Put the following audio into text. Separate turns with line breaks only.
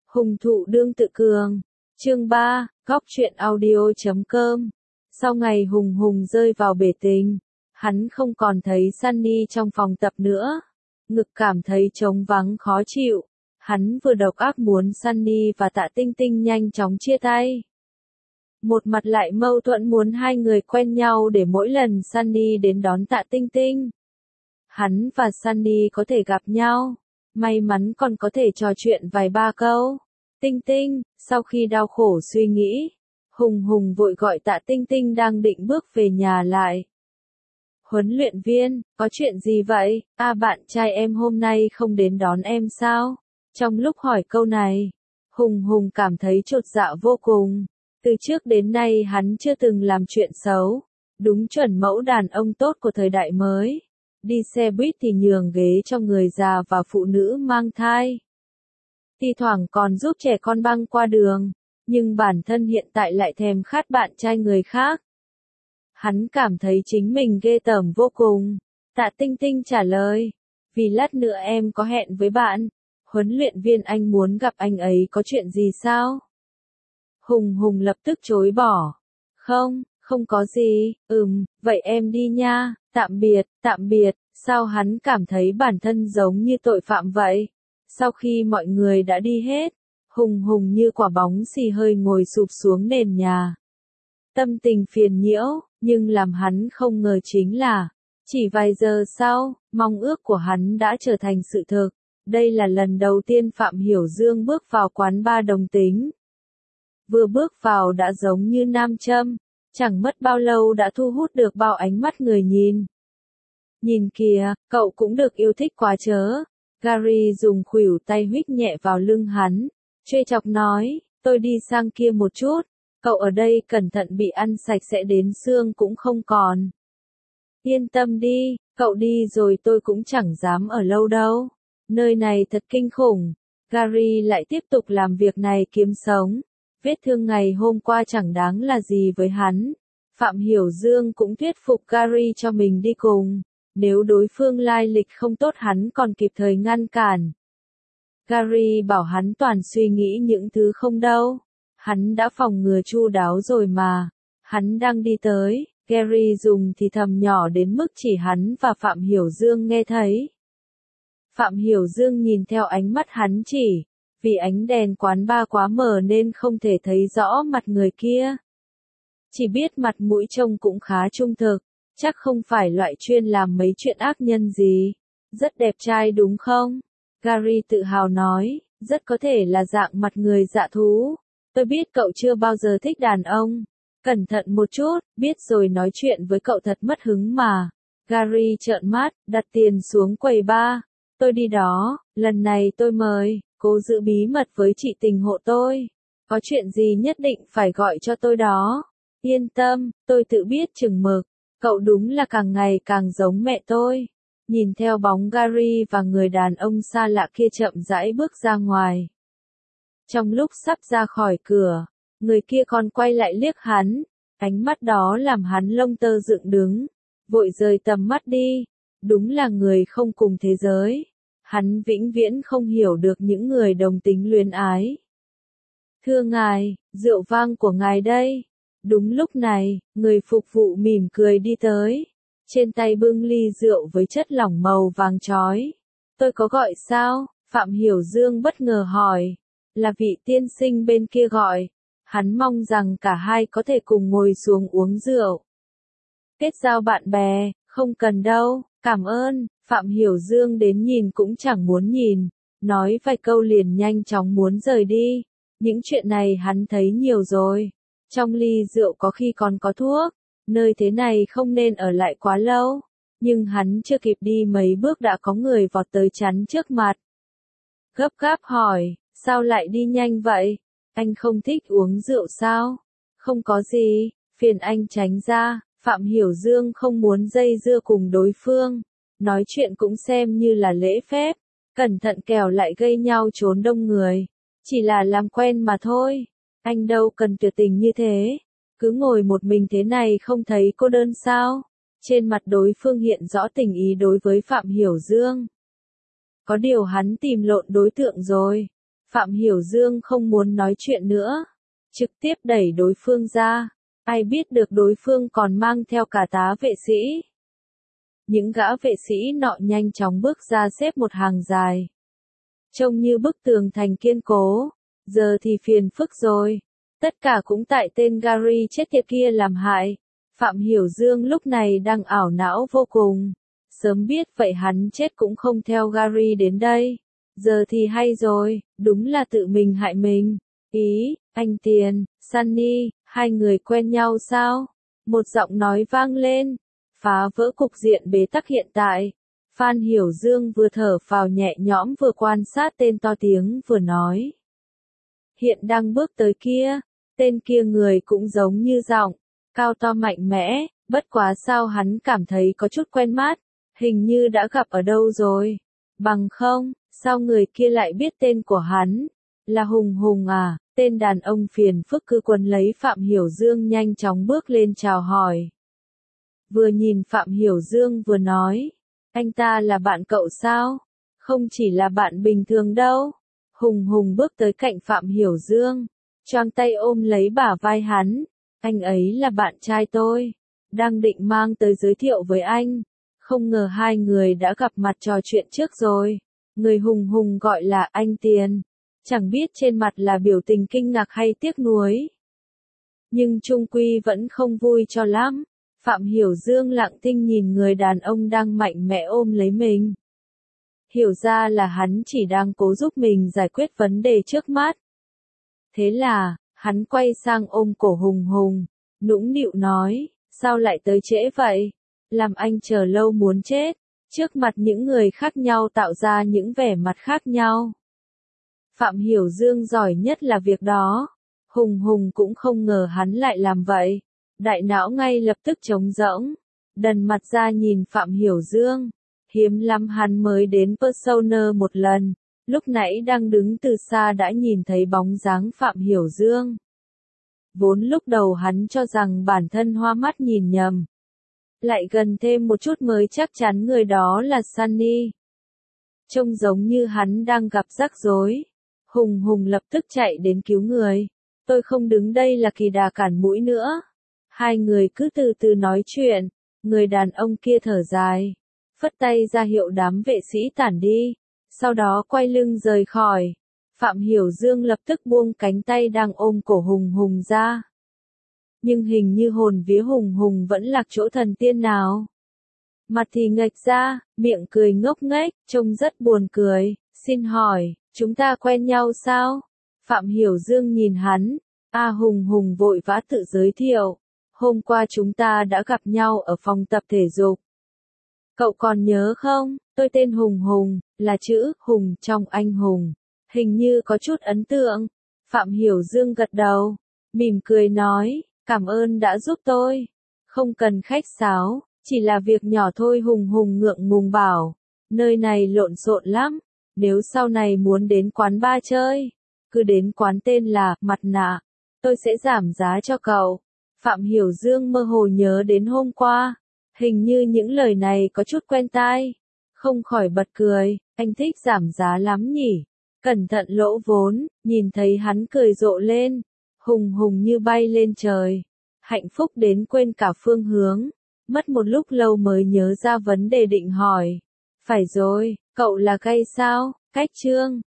Hùng thụ đương tự cường. Chương 3, góc truyện audio.com. Sau ngày Hùng Hùng rơi vào bể tình, hắn không còn thấy Sunny trong phòng tập nữa. Ngực cảm thấy trống vắng khó chịu. Hắn vừa độc ác muốn Sunny và Tạ Tinh Tinh nhanh chóng chia tay. Một mặt lại mâu thuẫn muốn hai người quen nhau để mỗi lần Sunny đến đón Tạ Tinh Tinh, hắn và Sunny có thể gặp nhau. May mắn còn có thể trò chuyện vài ba câu. Tinh Tinh, sau khi đau khổ suy nghĩ, Hùng Hùng vội gọi Tạ Tinh Tinh đang định bước về nhà lại. Huấn luyện viên, có chuyện gì vậy? Bạn trai em hôm nay không đến đón em sao? Trong lúc hỏi câu này, Hùng Hùng cảm thấy chột dạ vô cùng. Từ trước đến nay hắn chưa từng làm chuyện xấu. Đúng chuẩn mẫu đàn ông tốt của thời đại mới. Đi xe buýt thì nhường ghế cho người già và phụ nữ mang thai. Thi thoảng còn giúp trẻ con băng qua đường. Nhưng bản thân hiện tại lại thèm khát bạn trai người khác. Hắn cảm thấy chính mình ghê tởm vô cùng. Tạ Tinh Tinh trả lời. Vì lát nữa em có hẹn với bạn. Huấn luyện viên anh muốn gặp anh ấy có chuyện gì sao? Hùng Hùng lập tức chối bỏ. Không có gì, vậy em đi nha, tạm biệt, sao hắn cảm thấy bản thân giống như tội phạm vậy? Sau khi mọi người đã đi hết, Hùng Hùng như quả bóng xì hơi ngồi sụp xuống nền nhà. Tâm tình phiền nhiễu, nhưng làm hắn không ngờ chính là, chỉ vài giờ sau, mong ước của hắn đã trở thành sự thực. Đây là lần đầu tiên Phạm Hiểu Dương bước vào quán bar đồng tính. Vừa bước vào đã giống như nam châm, chẳng mất bao lâu đã thu hút được bao ánh mắt người nhìn. Nhìn kìa, cậu cũng được yêu thích quá chớ. Gary dùng khuỷu tay huých nhẹ vào lưng hắn, trêu chọc nói, tôi đi sang kia một chút, cậu ở đây cẩn thận bị ăn sạch sẽ đến xương cũng không còn. Yên tâm đi, cậu đi rồi tôi cũng chẳng dám ở lâu đâu. Nơi này thật kinh khủng. Gary lại tiếp tục làm việc này kiếm sống. Vết thương ngày hôm qua chẳng đáng là gì với hắn. Phạm Hiểu Dương cũng thuyết phục Gary cho mình đi cùng. Nếu đối phương lai lịch không tốt hắn còn kịp thời ngăn cản. Gary bảo hắn toàn suy nghĩ những thứ không đâu. Hắn đã phòng ngừa chu đáo rồi mà. Hắn đang đi tới, Gary dùng thì thầm nhỏ đến mức chỉ hắn và Phạm Hiểu Dương nghe thấy. Phạm Hiểu Dương nhìn theo ánh mắt hắn chỉ. Vì ánh đèn quán bar quá mờ nên không thể thấy rõ mặt người kia. Chỉ biết mặt mũi trông cũng khá trung thực, chắc không phải loại chuyên làm mấy chuyện ác nhân gì. Rất đẹp trai đúng không? Gary tự hào nói, rất có thể là dạng mặt người dạ thú. Tôi biết cậu chưa bao giờ thích đàn ông. Cẩn thận một chút, biết rồi nói chuyện với cậu thật mất hứng mà. Gary trợn mắt, đặt tiền xuống quầy bar. Tôi đi đó, lần này tôi mời. Cố giữ bí mật với chị tình hộ tôi. Có chuyện gì nhất định phải gọi cho tôi đó. Yên tâm, tôi tự biết chừng mực. Cậu đúng là càng ngày càng giống mẹ tôi. Nhìn theo bóng Gary và người đàn ông xa lạ kia chậm rãi bước ra ngoài. Trong lúc sắp ra khỏi cửa, người kia còn quay lại liếc hắn. Ánh mắt đó làm hắn lông tơ dựng đứng. Vội rời tầm mắt đi. Đúng là người không cùng thế giới. Hắn vĩnh viễn không hiểu được những người đồng tính luyến ái. Thưa ngài, rượu vang của ngài đây. Đúng lúc này, người phục vụ mỉm cười đi tới. Trên tay bưng ly rượu với chất lỏng màu vàng chói. Tôi có gọi sao? Phạm Hiểu Dương bất ngờ hỏi. Là vị tiên sinh bên kia gọi. Hắn mong rằng cả hai có thể cùng ngồi xuống uống rượu. Kết giao bạn bè, không cần đâu, cảm ơn. Phạm Hiểu Dương đến nhìn cũng chẳng muốn nhìn, nói vài câu liền nhanh chóng muốn rời đi. Những chuyện này hắn thấy nhiều rồi. Trong ly rượu có khi còn có thuốc, nơi thế này không nên ở lại quá lâu. Nhưng hắn chưa kịp đi mấy bước đã có người vọt tới chắn trước mặt. Gấp gáp hỏi, sao lại đi nhanh vậy? Anh không thích uống rượu sao? Không có gì, phiền anh tránh ra. Phạm Hiểu Dương không muốn dây dưa cùng đối phương. Nói chuyện cũng xem như là lễ phép, cẩn thận kẻo lại gây nhau trốn đông người. Chỉ là làm quen mà thôi, anh đâu cần tuyệt tình như thế. Cứ ngồi một mình thế này không thấy cô đơn sao? Trên mặt đối phương hiện rõ tình ý đối với Phạm Hiểu Dương. Có điều hắn tìm lộn đối tượng rồi. Phạm Hiểu Dương không muốn nói chuyện nữa, trực tiếp đẩy đối phương ra. Ai biết được đối phương còn mang theo cả tá vệ sĩ. Những gã vệ sĩ nọ nhanh chóng bước ra xếp một hàng dài. Trông như bức tường thành kiên cố. Giờ thì phiền phức rồi. Tất cả cũng tại tên Gary chết tiệt kia làm hại. Phạm Hiểu Dương lúc này đang ảo não vô cùng. Sớm biết vậy hắn chết cũng không theo Gary đến đây. Giờ thì hay rồi, đúng là tự mình hại mình. Ý, anh Tiền, Sunny, hai người quen nhau sao? Một giọng nói vang lên, phá vỡ cục diện bế tắc hiện tại. Phan Hiểu Dương vừa thở phào nhẹ nhõm vừa quan sát tên to tiếng vừa nói. Hiện đang bước tới kia, tên kia người cũng giống như giọng, cao to mạnh mẽ, bất quá sao hắn cảm thấy có chút quen mắt, hình như đã gặp ở đâu rồi. Bằng không, sao người kia lại biết tên của hắn? Là Hùng Hùng à? Tên đàn ông phiền phức cứ quấn lấy Phạm Hiểu Dương nhanh chóng bước lên chào hỏi. Vừa nhìn Phạm Hiểu Dương vừa nói, anh ta là bạn cậu sao? Không chỉ là bạn bình thường đâu. Hùng Hùng bước tới cạnh Phạm Hiểu Dương, choàng tay ôm lấy bả vai hắn. Anh ấy là bạn trai tôi, đang định mang tới giới thiệu với anh. Không ngờ hai người đã gặp mặt trò chuyện trước rồi. Người Hùng Hùng gọi là anh Tiền. Chẳng biết trên mặt là biểu tình kinh ngạc hay tiếc nuối. Nhưng chung quy vẫn không vui cho lắm. Phạm Hiểu Dương lặng thinh nhìn người đàn ông đang mạnh mẽ ôm lấy mình. Hiểu ra là hắn chỉ đang cố giúp mình giải quyết vấn đề trước mắt. Thế là, hắn quay sang ôm cổ Hùng Hùng, nũng nịu nói, sao lại tới trễ vậy? Làm anh chờ lâu muốn chết. Trước mặt những người khác nhau tạo ra những vẻ mặt khác nhau. Phạm Hiểu Dương giỏi nhất là việc đó. Hùng Hùng cũng không ngờ hắn lại làm vậy. Đại não ngay lập tức trống rỗng. Đần mặt ra nhìn Phạm Hiểu Dương. Hiếm lắm hắn mới đến Persona một lần. Lúc nãy đang đứng từ xa đã nhìn thấy bóng dáng Phạm Hiểu Dương. Vốn lúc đầu hắn cho rằng bản thân hoa mắt nhìn nhầm. Lại gần thêm một chút mới chắc chắn người đó là Sunny. Trông giống như hắn đang gặp rắc rối. Hùng Hùng lập tức chạy đến cứu người. Tôi không đứng đây là kỳ đà cản mũi nữa. Hai người cứ từ từ nói chuyện. Người đàn ông kia thở dài. Phất tay ra hiệu đám vệ sĩ tản đi. Sau đó quay lưng rời khỏi. Phạm Hiểu Dương lập tức buông cánh tay đang ôm cổ Hùng Hùng ra. Nhưng hình như hồn vía Hùng Hùng vẫn lạc chỗ thần tiên nào. Mặt thì nghệch ra, miệng cười ngốc nghếch, trông rất buồn cười. Xin hỏi, chúng ta quen nhau sao? Phạm Hiểu Dương nhìn hắn. Hùng Hùng vội vã tự giới thiệu. Hôm qua chúng ta đã gặp nhau ở phòng tập thể dục. Cậu còn nhớ không? Tôi tên Hùng Hùng, là chữ Hùng trong anh hùng. Hình như có chút ấn tượng. Phạm Hiểu Dương gật đầu, mỉm cười nói, cảm ơn đã giúp tôi. Không cần khách sáo, chỉ là việc nhỏ thôi. Hùng Hùng ngượng ngùng bảo. Nơi này lộn xộn lắm. Nếu sau này muốn đến quán bar chơi, cứ đến quán tên là Mặt Nạ. Tôi sẽ giảm giá cho cậu. Phạm Hiểu Dương mơ hồ nhớ đến hôm qua. Hình như những lời này có chút quen tai. Không khỏi bật cười. Anh thích giảm giá lắm nhỉ. Cẩn thận lỗ vốn. Nhìn thấy hắn cười rộ lên. Hùng Hùng như bay lên trời. Hạnh phúc đến quên cả phương hướng. Mất một lúc lâu mới nhớ ra vấn đề định hỏi. Phải rồi, cậu là gay sao? Cách chương